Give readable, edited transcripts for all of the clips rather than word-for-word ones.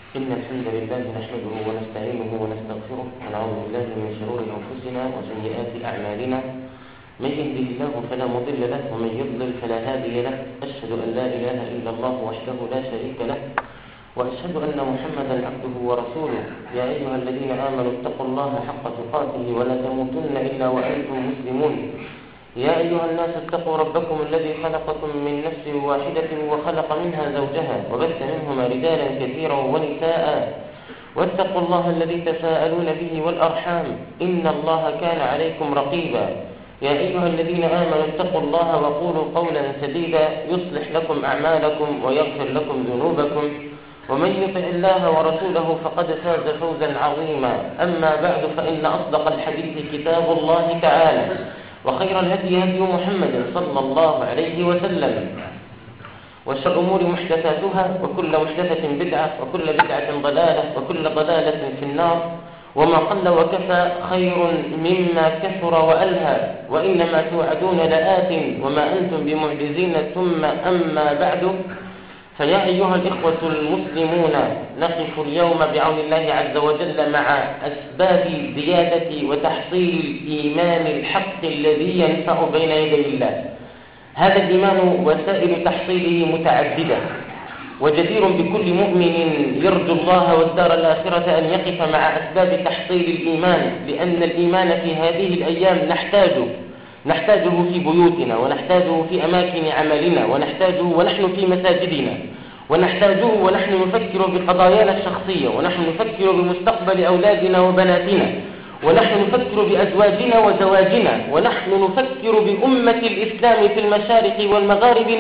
إن الحمد لله نحمده ونستعينه ونستغفره ونعوذ بالله من شرور أنفسنا وسيئات أعمالنا. من يهده الله فلا مضل له ومن يضلل فلا هادي له. أشهد أن لا إله إلا الله وحده لا شريك له، وأشهد أن محمدا عبده ورسوله. يا أيها الذين آمنوا اتقوا الله حق تقاته ولا تموتن إلا وأنتم مسلمون. يا أيها الناس اتقوا ربكم الذي خلقكم من نفس واحدة وخلق منها زوجها وبث منهما رجالا كثيرا ونساء، واتقوا الله الذي تساءلون به والأرحام إن الله كان عليكم رقيبا. يا أيها الذين آمنوا اتقوا الله وقولوا قولا سديدا يصلح لكم أعمالكم ويغفر لكم ذنوبكم، ومن يطع الله ورسوله فقد فاز فوزا عظيما. أما بعد، فإن أصدق الحديث كتاب الله تعالى، وخير الهدي هدي محمد صلى الله عليه وسلم، وشر الأمور محدثاتها، وكل محدثة بدعة، وكل بدعة ضلالة، وكل ضلالة في النار. وما قل وكفى خير مما كثر وألهى، وإنما توعدون لآت وما أنتم بمعجزين. ثم أما بعد، فيا أيها الإخوة المسلمون، نقف اليوم بعون الله عز وجل مع أسباب زيادة وتحصيل الإيمان الحق الذي ينفع بين يدي الله. هذا الإيمان وسائل تحصيله متعددة، وجدير بكل مؤمن يرجو الله والدار الآخرة أن يقف مع أسباب تحصيل الإيمان، لأن الإيمان في هذه الأيام نحتاجه في بيوتنا، ونحتاجه في أماكن عملنا، ونحتاجه ونحن في مساجدنا، ونحتاجه ونحن نفكر بقضايانا الشخصية، ونحن نفكر بمستقبل أولادنا وبناتنا، ونحن نفكر بأزواجنا وزواجنا، ونحن نفكر بأمة الإسلام في المشارق والمغارب.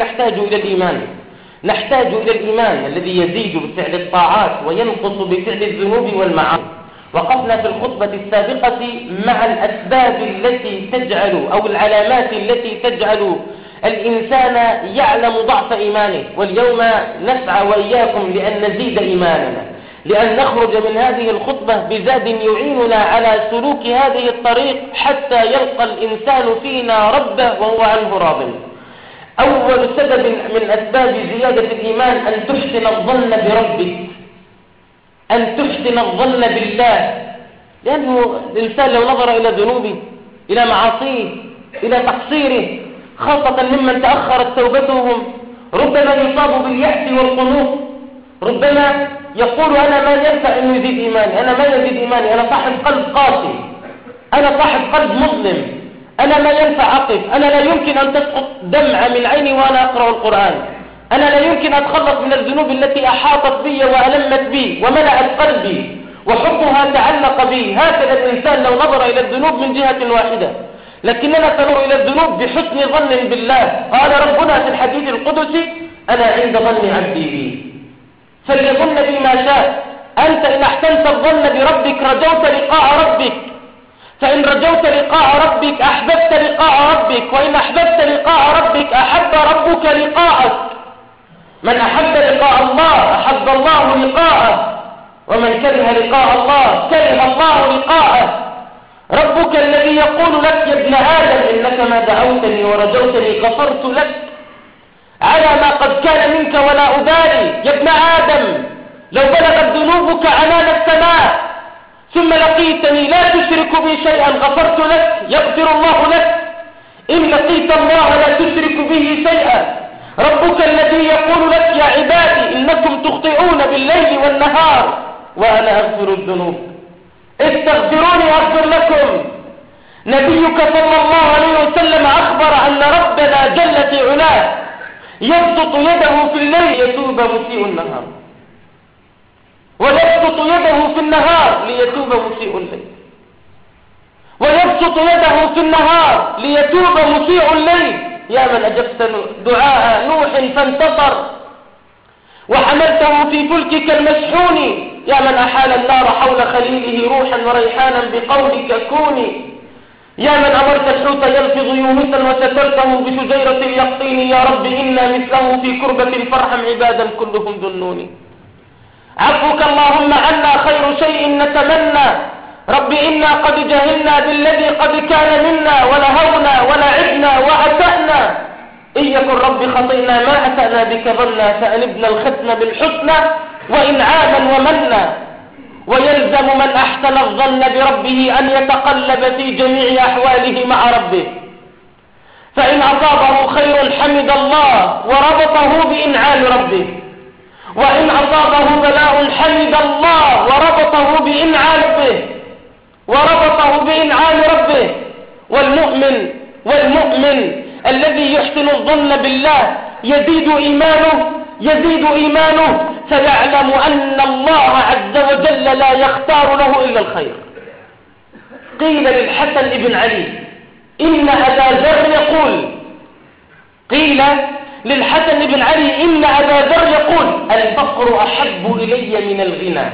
نحتاج إلى الإيمان الذي يزيد بفعل الطاعات وينقص بفعل الذنوب والمعاصي. وقفنا في الخطبة السابقة مع الأسباب التي تجعل أو العلامات التي تجعل الإنسان يعلم ضعف إيمانه، واليوم نسعى وإياكم لأن نزيد إيماننا، لأن نخرج من هذه الخطبة بزاد يعيننا على سلوك هذه الطريق حتى يلقى الإنسان فينا ربه وهو عنه راض. أول سبب من أسباب زيادة الإيمان أن تحسن الظن بربك، أن تحسن الظن بالله، لأنه الإنسان لو نظر إلى ذنوبه، إلى معاصيه، إلى تقصيره، خاصة ممن تأخرت توبتهم، ربما يصاب باليأس والقنوط، ربما يقول أنا ما ينفع أن يزيد إيماني، أنا ما يزيد إيماني، أنا صاحب قلب قاسي، أنا صاحب قلب مظلم، أنا ما ينفع أقف، أنا لا يمكن أن تسقط دمعة من عيني وأنا أقرأ القرآن، أنا لا يمكن أتخلص من الذنوب التي أحاطت بي وألمت بي وملأت قلبي وحبها تعلق بي. هكذا الإنسان لو نظر إلى الذنوب من جهة واحدة، لكننا سنظر إلى الذنوب بحسن ظن بالله. قال ربنا في الحديث القدسي: أنا عند ظن عبدي بي فليظن بي ما شاء. أنت إن أحسنت الظن بربك رجوت لقاء ربك، فإن رجوت لقاء ربك أحببت لقاء ربك، وإن أحببت لقاء ربك أحب ربك لقاءك. من أحب لقاء الله أحب الله لقاءه، ومن كره لقاء الله كره الله لقاءه. ربك الذي يقول لك: يا ابن آدم إنك ما دعوتني ورجوتني غفرت لك على ما قد كان منك ولا أبالي. يا ابن آدم لو بلغت ذنوبك عنان السماء ثم لقيتني لا تشرك بي شيئا غفرت لك، يغفر الله لك. إن لقيت الله لا تشرك به شيئا. ربك الذي يقول لك: يا عبادي إنكم تخطئون بالليل والنهار وأنا أغفر الذنوب استغفروني أغفر لكم. نبيك صلى الله عليه وسلم أخبر أن ربنا جل في علاه يبسط يده في الليل يتوب مسيء النهار، ويبسط يده في النهار ليتوب مسيء الليل، ويبسط يده في النهار ليتوب مسيء الليل. يا من أجبت دعاء نوح فانتصر وحملته في فلكك المشحون، يا من أحال النار حول خليله روحا وريحانا بقولك كوني، يا من أمرت الحوت يلفظ يونسا وسترته بشجيرة اليقطين. يا رب إنا مثله في كربة فارحم عبادا كلهم ذنوني. عفوك اللهم عنا خير شيء نتمنى. رب إنا قد جهلنا بالذي قد كان منا ولهونا ولعبنا وأسأنا. إن يكن رب خطئنا ما أسأنا بك ظنا فأنبنا الختم بالحسنى وإنعاما ومنا، ويلزم من أحسن الظن بربه أن يتقلب في جميع أحواله مع ربه، فإن أصابه خير حمد الله وربطه بإنعام ربه، وإن أصابه بلاء حمد الله وربطه بإنعام ربه. والمؤمن الذي يحسن الظن بالله يزيد إيمانه فيعلم أن الله عز وجل لا يختار له إلا الخير. قيل للحسن بن علي إن أبا ذر يقول الفقر أحب إلي من الغنى،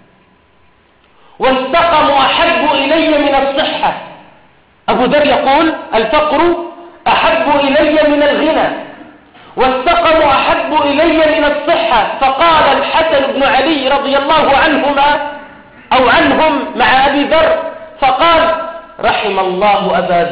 والسقم أحب إلي من الصحة. أبو ذر يقول الفقر أحب إلي من الغنى، والسقم أحب إلي من الصحة. فقال الحسن بن علي رضي الله عنهم مع أبي ذر، فقال رحم الله أبا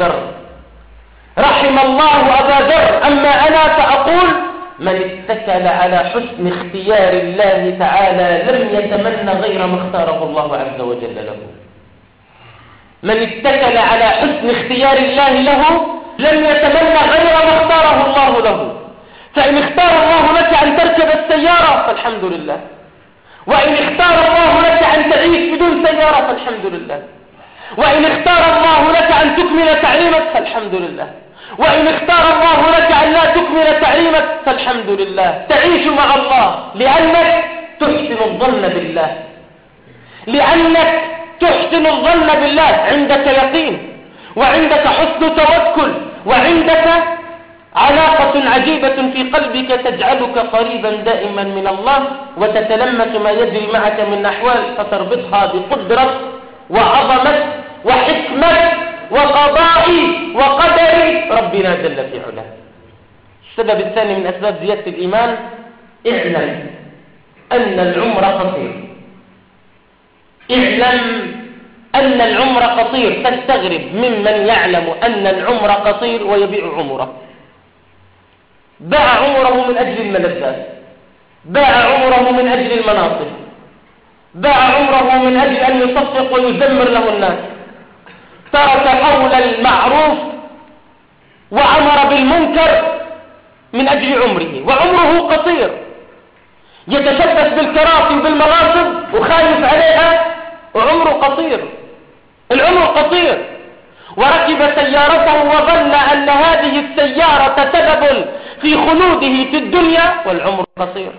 ذر، أما أنا فأقول من اتكل على حسن اختيار الله تعالى لم يتمنى غير ما اختاره الله عز وجل له. من اتكل على حسن اختيار الله له لم يتمنى غير ما اختاره الله له. فإن اختار الله لك أن تركب السيارة فالحمد لله، وإن اختار الله لك أن تعيش بدون سيارة فالحمد لله، وإن اختار الله لك أن تكمل تعليمك فالحمد لله، وإن اختار الله لك أن لا تكمل تعليمك فالحمد لله. تعيش مع الله لأنك تحسن الظن بالله، عندك يقين، وعندك حسن توكل، وعندك علاقة عجيبة في قلبك تجعلك قريبا دائما من الله، وتتلمس ما يجري معك من أحوال فتربطها بقدرة وعظمة وحكمة وقضاء وقدر ربنا جل في علاه. السبب الثاني من أسباب زيادة الإيمان: اعلم أن العمر قصير. تستغرب ممن يعلم أن العمر قصير ويبيع عمره. باع عمره من أجل الملذات، باع عمره من أجل المناصب، باع عمره من أجل أن يصفق ويزمر له الناس، ترك قول المعروف وأمر بالمنكر من أجل عمره، وعمره قصير. يتشبث بالكراسي وبالمناصب وخايف عليها، وعمره قصير. العمر قصير. وركب سيارته وظن أن هذه السيارة سبب في خلوده في الدنيا، والعمر قصير.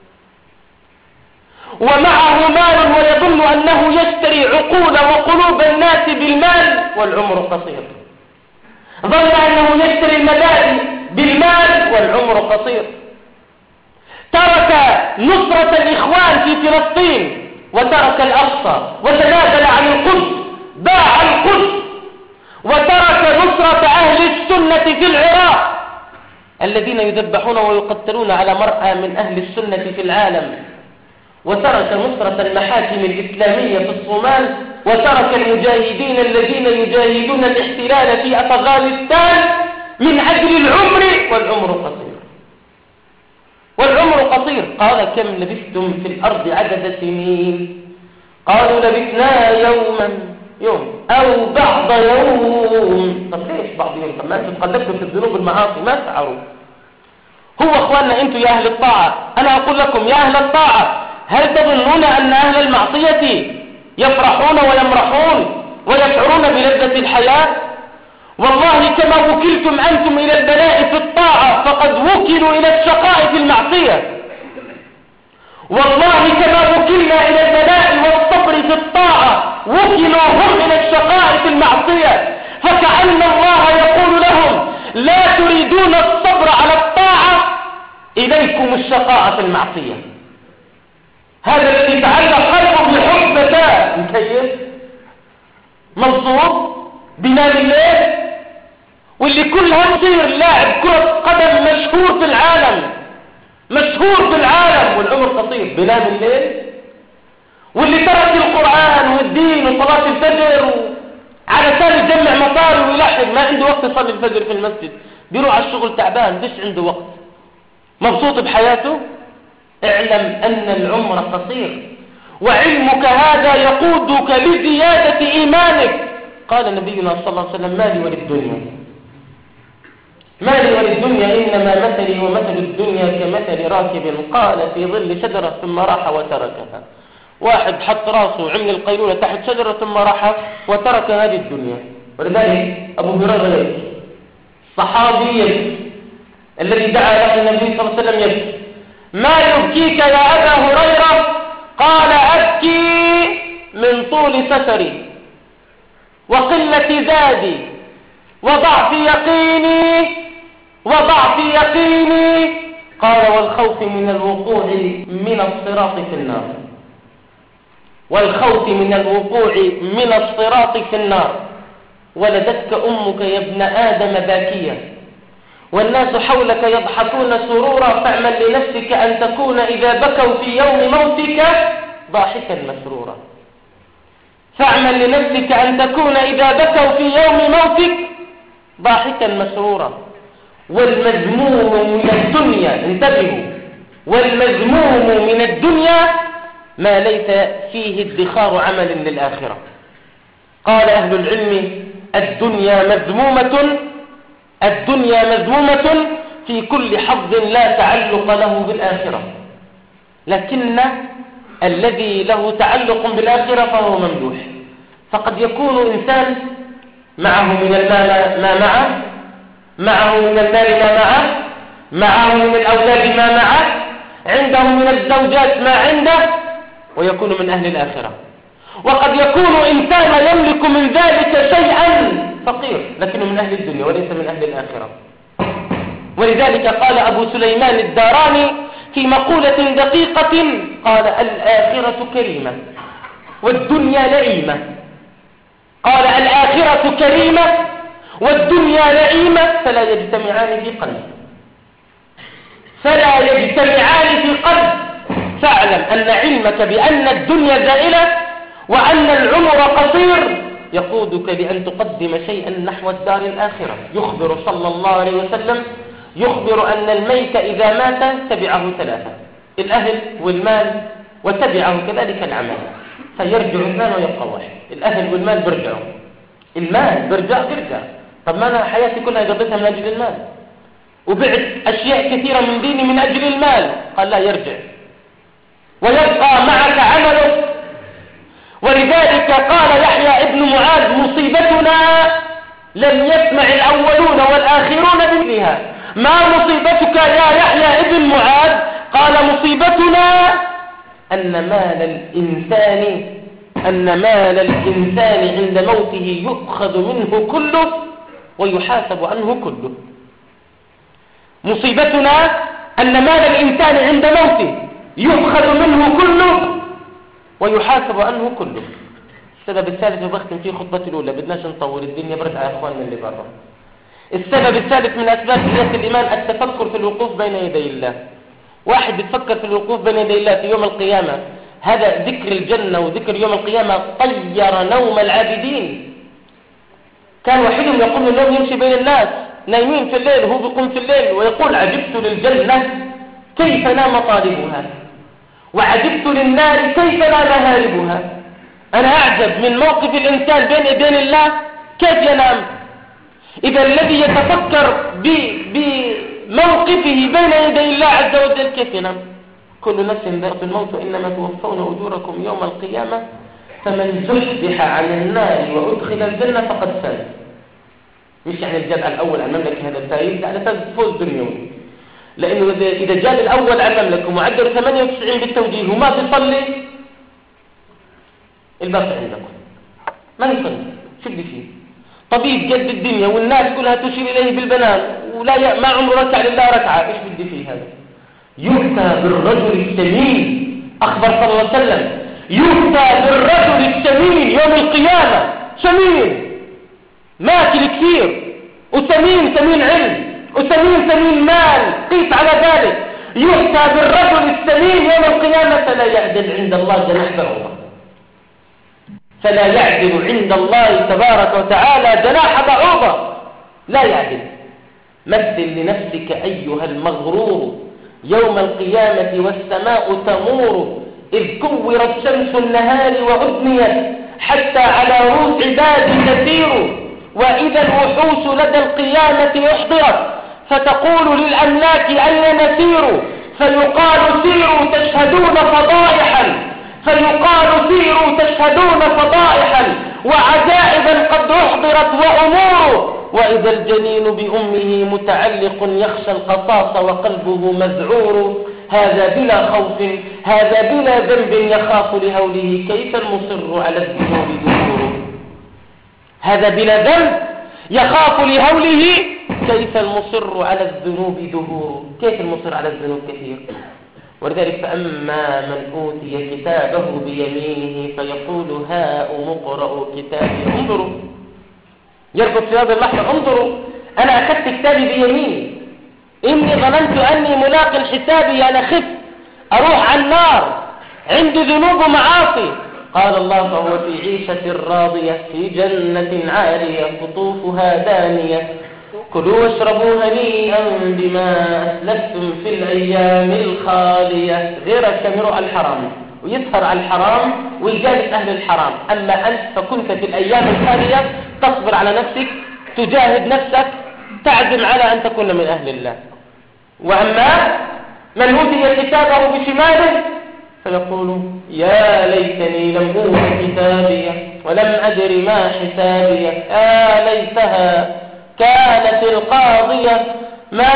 ومعه مال ويظن أنه يشتري عقول وقلوب الناس بالمال، والعمر قصير. ظن أنه يشتري المبادئ بالمال، والعمر قصير. ترك نصرة الإخوان في فلسطين وترك الأقصى، وتنازل عن القدس، باع القدس، وترك نصرة أهل السنة في العراق الذين يذبحون ويقتلون على مرأى من أهل السنة في العالم، وترك نصرة المحاكم الإسلامية في الصومال، وترك المجاهدين الذين يجاهدون الاحتلال في أفغانستان من أجل العمر، والعمر قصير. قال كم لبثتم في الأرض عدد سنين؟ قالوا لبثنا يوم أو بعض يوم. طب ليش بعض يوم؟ طب ما أنتم تقلبتم في الذنوب والمعاصي ما تفعلوا. هو أخواننا أنتم يا أهل الطاعة، أنا أقول لكم يا أهل الطاعة، هل تظنون أن أهل المعصية يفرحون ويمرحون ويشعرون بلذة الحياة؟ والله كما وكلتم أنتم إلى البلاء في الطاعة فقد وكلوا إلى الشقاء في المعصية. والله كما وكلنا إلى البلاء والصبر في الطاعة وكلوا هم إلى الشقاء في المعصية. فكأن الله يقول لهم لا تريدون الصبر على الطاعة، إليكم الشقاء في المعصية. هذا الذي تعلق قلبه بحب فتاة مكيف منصوب بنام الليل، واللي كلها مصير لاعب كرة قدم مشهور في العالم، والعمر قصير بنام الليل. واللي ترك القرآن والدين وصلاة الفجر على سال يجمع مصاري ويلحق، ما عنده وقت يصلي الفجر في المسجد، بيروح على الشغل تعبان، مش عنده وقت. مبسوط بحياته؟ اعلم أن العمر قصير، وعلمك هذا يقودك لزيادة إيمانك. قال نبينا صلى الله عليه وسلم: مالي وللدنيا، مالي وللدنيا إنما مثلي ومثل الدنيا كمثل راكب قال في ظل شجرة ثم راح وتركها. واحد حط راسه وعمل القيلولة تحت شجرة ثم راح وترك هذه الدنيا. ولذلك أبو هريرة الصحابي الذي دعا له النبي صلى الله عليه وسلم يبكي: ما يبكيك يا أبا هريرة؟ قال: أبكي من طول سفري وقلة زادي وضعف يقيني. قال: والخوف من الوقوع من الصراط في النار، والخوف من الوقوع من الصراط في النار. ولدتك أمك يا ابن آدم باكيا، والناس حولك يضحكون سرورا، فاعمل لنفسك أن تكون إذا بكوا في يوم موتك ضاحكا مسرورا. فاعمل لنفسك أن تكون إذا بكوا في يوم موتك ضاحكا مسرورا. والمذموم من الدنيا، انتبهوا، والمذموم من الدنيا ما ليس فيه ادخار عمل للآخرة. قال أهل العلم: الدنيا مذمومة في كل حظ لا تعلق له بالآخرة، لكن الذي له تعلق بالآخرة فهو ممدوح. فقد يكون إنسان معه من المال ما معه من المال ما معه من الأولاد ما معه، عنده من الزوجات ما عنده، ويكون من أهل الآخرة. وقد يكون إنسان يملك من ذلك شيئا فقير لكنه من أهل الدنيا وليس من أهل الآخرة. ولذلك قال أبو سليمان الداراني في مقولة دقيقة، قال: الآخرة كريمة والدنيا لئيمة. قال: الآخرة كريمة والدنيا لئيمة، فلا يجتمعان في قلب. فاعلم أن علمك بأن الدنيا زائلة وأن العمر قصير يقودك لأن تقدم شيئا نحو الدار الآخرة. يخبر صلى الله عليه وسلم أن الميت إذا مات تبعه ثلاثة: الأهل والمال وتبعه كذلك العمل، فيرجع اثنان ويبقى واحد. الأهل والمال بيرجعوا، المال بيرجع. طب ما أنا حياتي كلها قضيتها من أجل المال، وبعت أشياء كثيرة من ديني من أجل المال. قال: لا، يرجع ويبقى معك عملك. ولذلك قال يحيى ابن معاذ: مصيبتنا لم يسمع الأولون والآخرون بمثلها. ما مصيبتك يا يحيى ابن معاذ؟ قال: مصيبتنا أن مال الإنسان عند موته يؤخذ منه كله ويحاسب عنه كله. مصيبتنا أن مال الإنسان عند موته يؤخذ منه كله ويحاسب عنه كله. السبب الثالث وبختم فيه خطبتي الأولى، بدناش نطول الدنيا برد على إخواننا اللي برا. السبب الثالث من أسباب زيادة الإيمان التفكر في الوقوف بين يدي الله. واحد بيتفكر في الوقوف بين يدي الله في يوم القيامة، هذا ذكر الجنة وذكر يوم القيامة طير نوم العابدين. كان واحدهم يقوم النوم يمشي بين الناس نايمين في الليل وهو بيقوم في الليل ويقول: عجبت للجنة كيف نام طالبها، وعجبت للنار كيف نام هاربها. أنا أعجب من موقف الإنسان بين يدين الله كيف ينام. إذا الذي يتفكر بموقفه بين يدي الله عز وجل كيف ينام. كل نفس ذائقة الموت وإنما توفون أجوركم يوم القيامة فمن زحزح عن النار وأدخل الجنة فقد فاز. مش يعني الجزء الأول عن المملكة هذا التاريخ، يعني فاز فوز دنيوي، لأنه إذا جاء الأول عن المملكة ومعدل 98 بالتوجيه وما بيصلي، الباقي عندكم ما يصلي. شو بدي فيه؟ طبيب جد الدنيا والناس كلها تشير إليه بالبنان ولا ما عمره ركع لله ركعة، إيش بدي فيه هذا؟ يؤتى بالرجل السمين، أخبر صلى الله عليه وسلم: يؤتى بالرجل السمين يوم القيامة، سمين ماكل كثير وسمين علم وسمين مال، قيس على ذلك. يؤتى بالرجل السمين يوم القيامة فلا يعدل عند الله جناح بعوضة، فلا يعدل عند الله تبارك وتعالى جناح بعوضة، لا يعدل. مثل لنفسك أيها المغرور يوم القيامة والسماء تمور إذ كورت شمس النهار وأدنيت حتى على رؤوس عباد تسير، وإذا الوحوش لدى القيامة أحضرت فتقول للأملاك أين نسير، فيقال سيروا تشهدون فضائحا، فيقال سيروا تشهدون فضائحا وعجائبا قد أحضرت وأمور، وإذا الجنين بأمه متعلق يخشى القصاص وقلبه مذعور، هذا بلا خوف هذا بلا ذنب يخاف لهوله كيف المصر على الذنوب دهور، هذا بلا ذنب يخاف لهوله كيف المصر على الذنوب دهور. كيف المصر على الذنوب كثير. ولذلك فأما من أوتي كتابه بيمينه فيقول هاؤم اقرءوا كتابي، انظروا يركض في هذا اللحظة، انظروا أنا أخذت كتابي بيميني، إني ظننت أني ملاق حسابي، أنا خفت أروح على النار، عندي ذنوب ومعاصي. قال الله فهو في عيشة راضية في جنة عالية قطوفها دانية كلوا واشربوا هنيئا بما أسلفتم في الأيام الخالية. غيرك يمرء الحرام ويسهر على الحرام ويجالس أهل الحرام، أما أنت فكنت في الأيام الخالية تصبر على نفسك، تجاهد نفسك، تعزم على أن تكون من أهل الله. وأما من أوتي كتابه بشماله فيقول يا ليتني لم أوت كتابي ولم أدر ما حسابي، يا ليتها كانت القاضية ما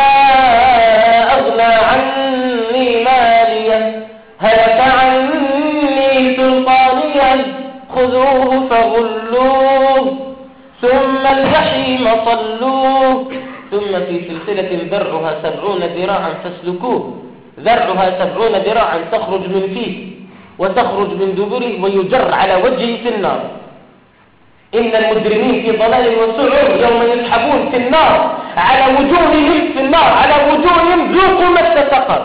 أغنى عني مالية هلك عني سلطانيا خذوه فغلوه ثم الجحيم صلوه ثم في سلسلة ذرعها 70 ذراعا فاسلكوه، ذرعها 70 ذراعا تخرج من فيه وتخرج من دبره ويجر على وجهه في النار. إن المجرمين في ضلال وسعر يوم يسحبون في النار على وجوههم في النار على وجوههم ذوقوا مس سقر.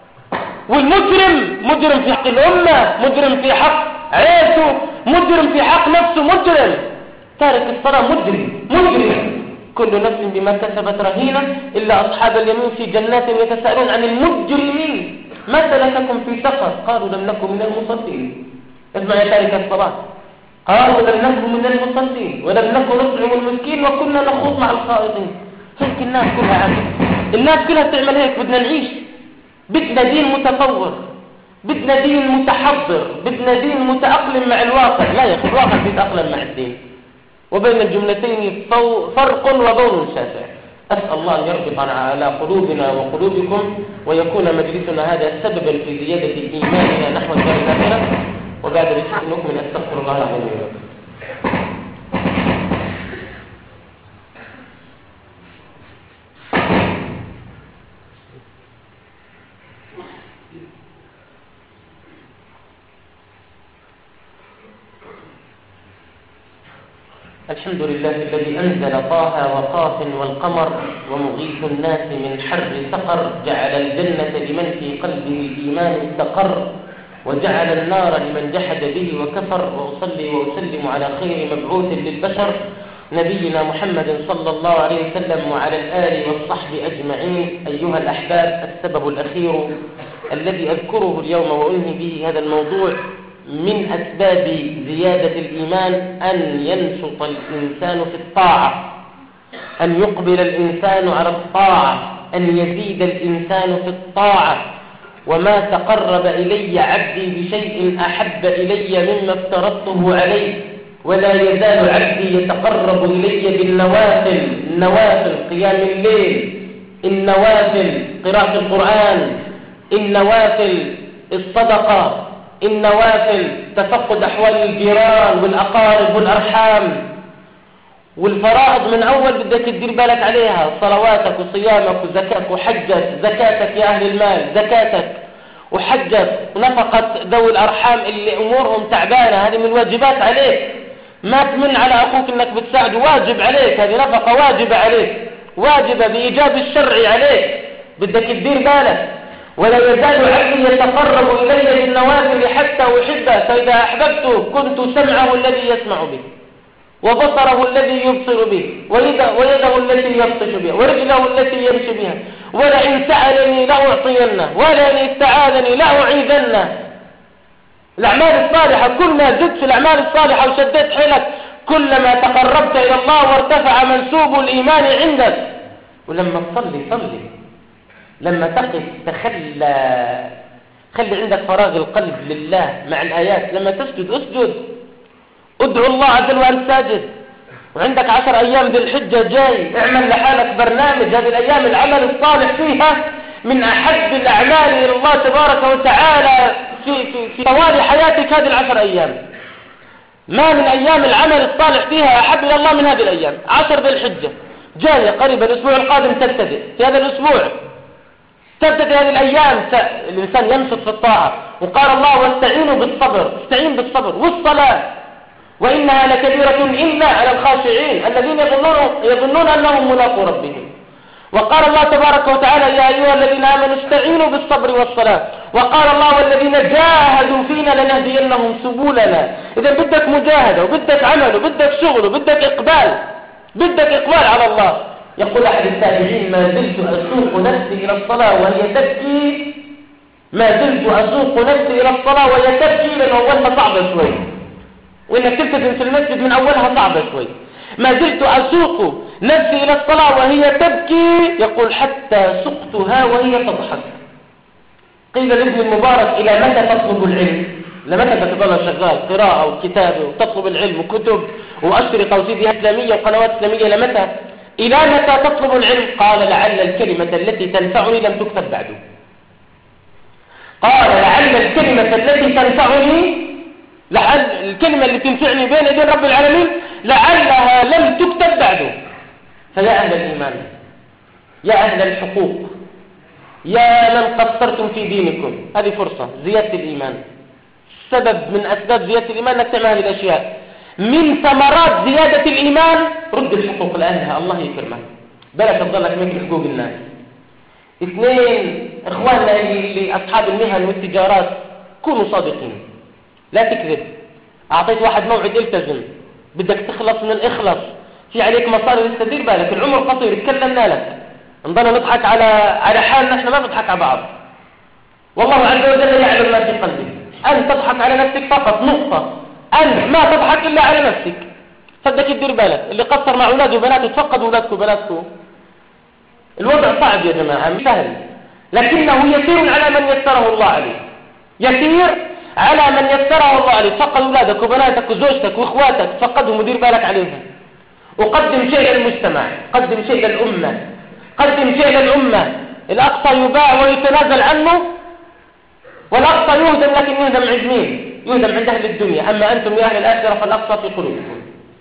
والمجرم مجرم في حق الأمة، مجرم في حق عيشه، مجرم في حق نفسه، مجرم تارك الصلاة، مجرم. كل نفس بما كسبت رهينة إلا أصحاب اليمين في جنات يتساءلون عن المجرمين ما سلككم في سقر قالوا لم نكن من المصلين. اسمع يا تارك الصلاة، قالوا لم نكن من المصلين ولم نكن نطعم المسكين وكنا نخوض مع الخائضين. هيك الناس كلها عامل، الناس كلها تعمل هيك. بدنا نعيش، بدنا دين متطور، بدنا دين متحضر، بدنا دين متأقلم مع الواقع. لا يا أخي الواقع بيتأقلم مع الدين، وبين الجملتين فرق وبون شاسع. أسأل الله أن يربطنا على قلوبنا وقلوبكم ويكون مجلسنا هذا سببا في زيادة إيماننا نحو الدار الآخرة. وبعد ذلك نكمل. أستغفر الله العظيم. الحمد لله الذي أنزل طه وقاف والقمر ومغيث الناس من حر سقر، جعل الجنة لمن في قلبه الإيمان استقر، وجعل النار لمن جحد به وكفر. وأصلي وأسلم على خير مبعوث للبشر نبينا محمد صلى الله عليه وسلم وعلى الآل والصحب أجمعين. أيها الأحباب، السبب الأخير الذي أذكره اليوم وأنهي به هذا الموضوع من أسباب زيادة الإيمان أن ينشط الإنسان في الطاعة، أن يقبل الإنسان على الطاعة، أن يزيد الإنسان في الطاعة. وما تقرب إلي عبدي بشيء أحب إلي مما افترضته عليه، ولا يزال عبدي يتقرب إلي بالنوافل، النوافل قيام الليل، النوافل قراءة القرآن، النوافل الصدقة، النوافل تفقد أحوال الجيران والأقارب والأرحام. والفرائض من أول بدك تدير بالك عليها، صلواتك وصيامك وزكاتك وحجك، زكاتك يا أهل المال، زكاتك وحجك ونفقة ذوي الأرحام اللي أمورهم تعبانة، هذه من الواجبات عليك. ما تمن على أخوك أنك بتساعده، واجب عليك، هذه نفقة واجبة عليك، واجبة بإيجاب الشرع عليك، بدك تدير بالك. ولا يزال عبدي يتقرب إلي بالنوافل حتى أحبه، فإذا أحببته كنت سمعه الذي يسمع به وبصره الذي يبصر به ويده التي يبطش بها ورجله التي يمشي بها، ولئن سألني لأعطينه لأعطينه ولئن استعاذني لأعيذنه. الأعمال الصالحة كل ما زدت في الأعمال الصالحة وشدت حيلك كلما تقربت إلى الله وارتفع منسوب الإيمان عندك. ولما تصلي لما تقف خلي عندك فراغ القلب لله مع الآيات. لما تسجد اسجد، ادعو الله عز وجل وأنت ساجد. وعندك 10 أيام ذي الحجة جاي، اعمل لحالك برنامج. هذه الأيام العمل الصالح فيها من أحب الأعمال إلى الله تبارك وتعالى في طوال حياتك. هذه 10 أيام ما من أيام العمل الصالح فيها أحب إلى الله من هذه الأيام. 10 ذي الحجة جاية قريبا، الأسبوع القادم تبتدئ. في هذا الأسبوع تبتدئ هذه الأيام، الإنسان يمسك في الطاعة. وقال الله واستعينوا بالصبر، استعين بالصبر والصلاة وإنها لكبيرة إلا على الخاشعين الذين يظنون أنهم ملاقو ربهم. وقال الله تبارك وتعالى يا أيها الذين آمنوا استعينوا بالصبر والصلاة. وقال الله والذين جاهدوا فينا لنهدينهم سبلنا. إذا بدك مجاهدة وبدك عمل وبدك شغل وبدك إقبال على الله. يقول أحد التابعين ما زلت أسوق نفسي إلى الصلاة وهي تبكي. لأن أولها صعبة شوي، وإنك تلتزم في المسجد من أولها صعبة شوي. ما زلت أسوق نفسي إلى الصلاة وهي تبكي، يقول حتى سقتها وهي تضحك. قيل لابن المبارك إلى متى تطلب العلم؟ لمتى تتظل شغال قراءة وكتابة وتطلب العلم وكتب وأشرقة وسيديات إسلامية وقنوات إسلامية؟ لمتى؟ إلى متى تطلب العلم؟ قال لعل الكلمة التي تنفعني لم تكتب بعد. لعل الكلمة اللي تنفعني بين يدين رب العالمين لعلها لم تكتب بعد. فيا أهل الإيمان، يا أهل الحقوق، يا من قصرتم في دينكم، هذه فرصة زيادة الإيمان. سبب من أسباب زيادة الإيمان أنك تعمل هذه الأشياء. من ثمرات زيادة الإيمان رد الحقوق لأهلها، الله يكرمك، بلا تفضلك مثل حقوق الناس. 2 إخواننا اللي أصحاب المهن والتجارات، كونوا صادقين، لا تكذب. أعطيت واحد موعد التزم، بدك تخلص من الإخلص، في عليك مصاري للتدير بالك، العمر قصير، تكلمنا لك، نضل نضحك على حالنا، احنا ما بنضحك على بعض. والله عز وجل يعلم ما في قلبك. أنت تضحك على نفسك فقط، نقطة. أنت ما تضحك إلا على نفسك، فبدك تدير بالك. اللي قصر مع أولاده وبناته تفقدوا أولادكم وبناتكم. الوضع صعب يا جماعة، مش سهل، لكنه يسير على من يسره الله عليه. يسير على من يسره الله عليه. فقد أولادك وبناتك وزوجتك وإخواتك، فقدهم ودير بالك عليهم. وقدم شيء للمجتمع، قدم شيء للأمة. الأقصى يباع ويتنازل عنه، والأقصى يهدم، لكن يهدم عند مين؟ يهدم عند أهل الدنيا. أما أنتم يا أهل الآخرة فالأقصى في قلوبكم،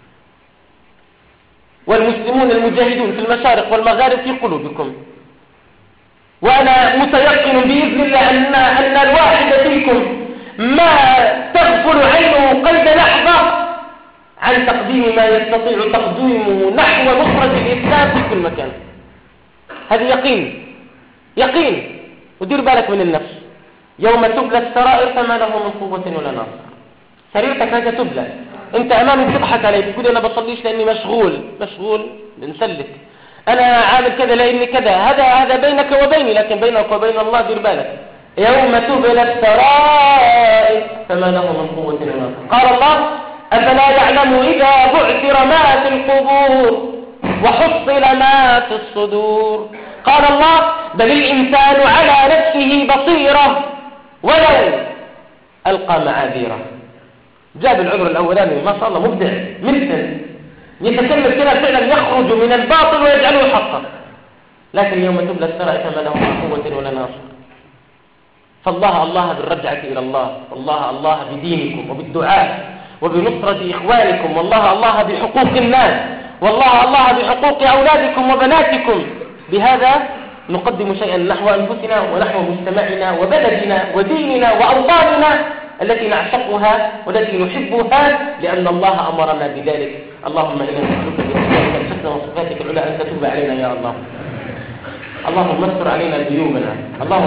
والمسلمون المجاهدون في المشارق والمغارب في قلوبكم. وأنا متيقن بإذن الله أن الواحد فيكم ما تغفل عينه قيد لحظة عن تقديم ما يستطيع تقديمه نحو نصرة الإسلام في كل مكان. هذا يقين. ودير بالك من النفس، يوم تبلى السرائر فما له من قوة ولا ناصر. سريرتك هذا تبلى، انت امامي بتضحك علي، تقول انا بصليش لاني مشغول بنسلك، انا عامل كذا لاني كذا. هذا بينك وبيني، لكن بينك وبين الله دير بالك. يوم تبلى السرائر فما له من قوة ولا ناصر. قال الله أفلا يعلم إذا بعثر ما في القبور وحصل ما في الصدور. قال الله بل الإنسان على نفسه بصيرة ولو ألقى معاذيره. جاب العذر الأولاني، ما شاء الله مبدع مثل يتكلم كده فعلا يخرج من الباطل ويجعله حقا. لكن يوم تبلى السرائر فما له من قوة ولا ناصر. فالله بالرجعة إلى الله، الله بدينكم وبالدعاء وبنصرة إخوانكم، والله بحقوق الناس، والله بحقوق أولادكم وبناتكم. بهذا نقدم شيئا نحو أنفسنا ونحو مجتمعنا وبلدنا وديننا وأوطاننا التي نعشقها والتي نحبها، لأن الله أمرنا بذلك. اللهم إنا نسألك بأسمائك الحسنى وصفاتك العلى أن تتوب علينا يا الله. اللهم استر علينا ذنوبنا،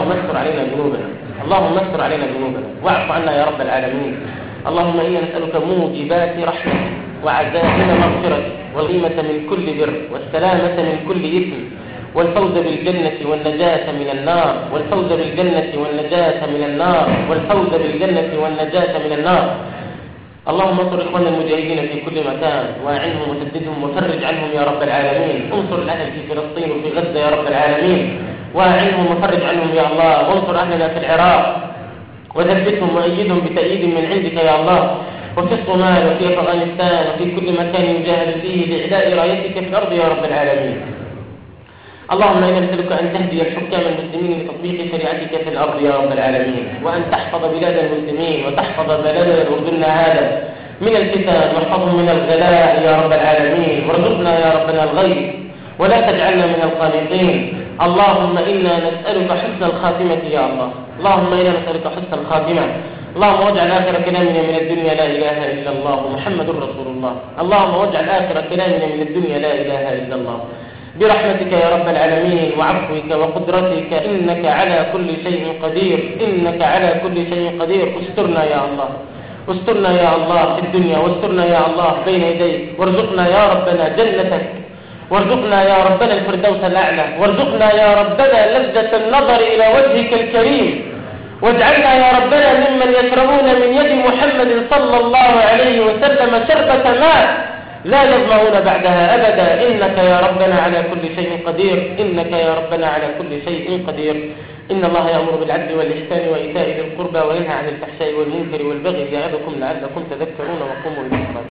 واعف عنا يا رب العالمين. اللهم إنا نسألك موجبات رحمتك وعزائم مغفرتك والغنيمة من كل بر والسلامة من كل إثم والفوز بالجنة والنجاة من النار، والفوز بالجنة والنجاة من النار، والفوز بالجنة والنجاة من النار. اللهم انصر إخواننا المجاهدين في كل مكان، واعنهم وسددهم وفرج عنهم يا رب العالمين. انصر الأهل في فلسطين وفي غزة يا رب العالمين، واعنهم وفرج عنهم يا الله. وانصر أهلنا في العراق وثبتهم وأيدهم بتأييد من عندك يا الله. وفي الصومال وفي أفغانستان وفي كل مكان يجاهد فيه لإعلاء رايتك في الأرض يا رب العالمين. اللهم إنا نسألك أن تهدي الحكام المسلمين لتطبيق شريعتك في الأرض يا رب العالمين، وأن تحفظ بلاد المسلمين وتحفظ بلدنا الأردن هذا من الفتن، واحفظهم من الغلاء يا رب العالمين. وارزقنا يا ربنا الغيث ولا تجعلنا من القانطين. اللهم إنا نسألك حسن الخاتمة يا الله. اللهم إنا نسألك حسن الخاتمة. اللهم واجعل آخر كلامنا من الدنيا لا إله إلا الله محمد رسول الله. اللهم واجعل آخر كلامنا من الدنيا لا إله إلا الله. برحمتك يا رب العالمين وعفوك وقدرتك، إنك على كل شيء قدير، إنك على كل شيء قدير. استرنا يا الله، استرنا يا الله في الدنيا، واسترنا يا الله بين يديك. وارزقنا يا ربنا جنتك، وارزقنا يا ربنا الفردوس الأعلى، وارزقنا يا ربنا لذة النظر إلى وجهك الكريم. واجعلنا يا ربنا ممن يشربون من يد محمد صلى الله عليه وسلم شربة ماء لا يظمؤون بعدها أبدا. إنك يا ربنا على كل شيء قدير، إنك يا ربنا على كل شيء قدير. إن الله يأمر بالعدل والإحسان وإيتاء ذي القربى وينهى عن الفحشاء والمنكر والبغي يعظكم لعلكم تذكرون. وقوموا إلى الصلاة.